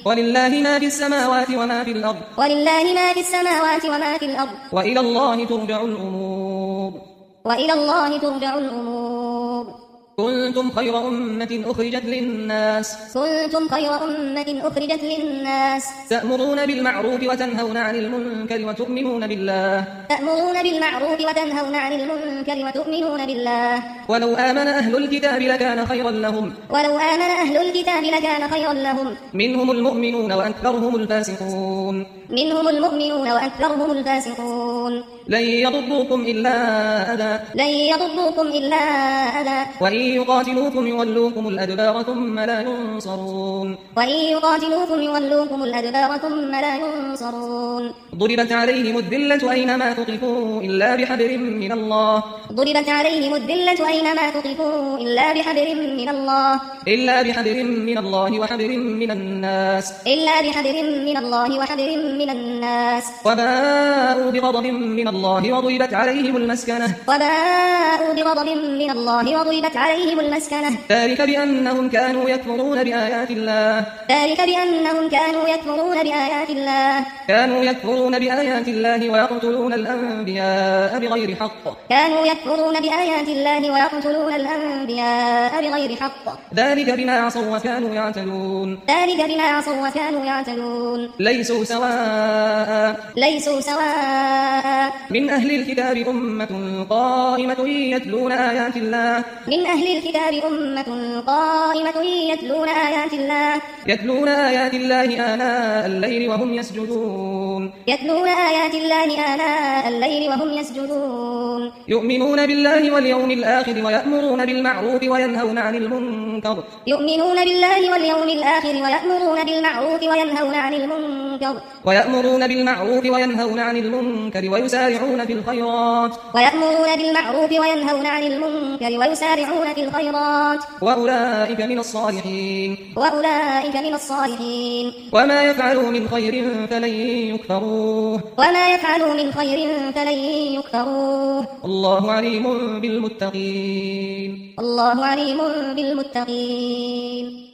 ولله ما في السماوات وما في الأرض ولله ما في السماوات وما في الأرض وإلى الله ترجع الأمور وإلى الله ترجع الأمور. كنتم خير أمة أخرجت للناس تأمرون بالمعروف وتنهون عن المنكر وتؤمنون بالله ولو آمن أهل الكتاب لكان خيرا لهم منهم المؤمنون وأكثرهم الفاسقون لن يضروكم إلا أذى وإن يقاتلوكم يولوكم الأدبار ثم لا ينصرون ضربت عليهم الذلة أينما ثقفوا إلا بحبل من الله وحبل من الناس وباءوا بغضب من الله وضربت عليهم المسكنة ذلك بأنهم كانوا يكفرون بآيات الله ويقتلون الأنبياء بغير حق ذلك بما عصوا وكانوا يعتدون ليسوا سواء من أهل الكتاب أمة قائمة يتلون آيات الله آناء الليل وهم يسجدون يؤمنون بالله واليوم الآخر ويأمرون بالمعروف وينهون عن المنكر ويسارعون في الخيرات وأولئك من الصالحين وما يفعلوا من خير فلن يكفروه الله عليم بالمتقين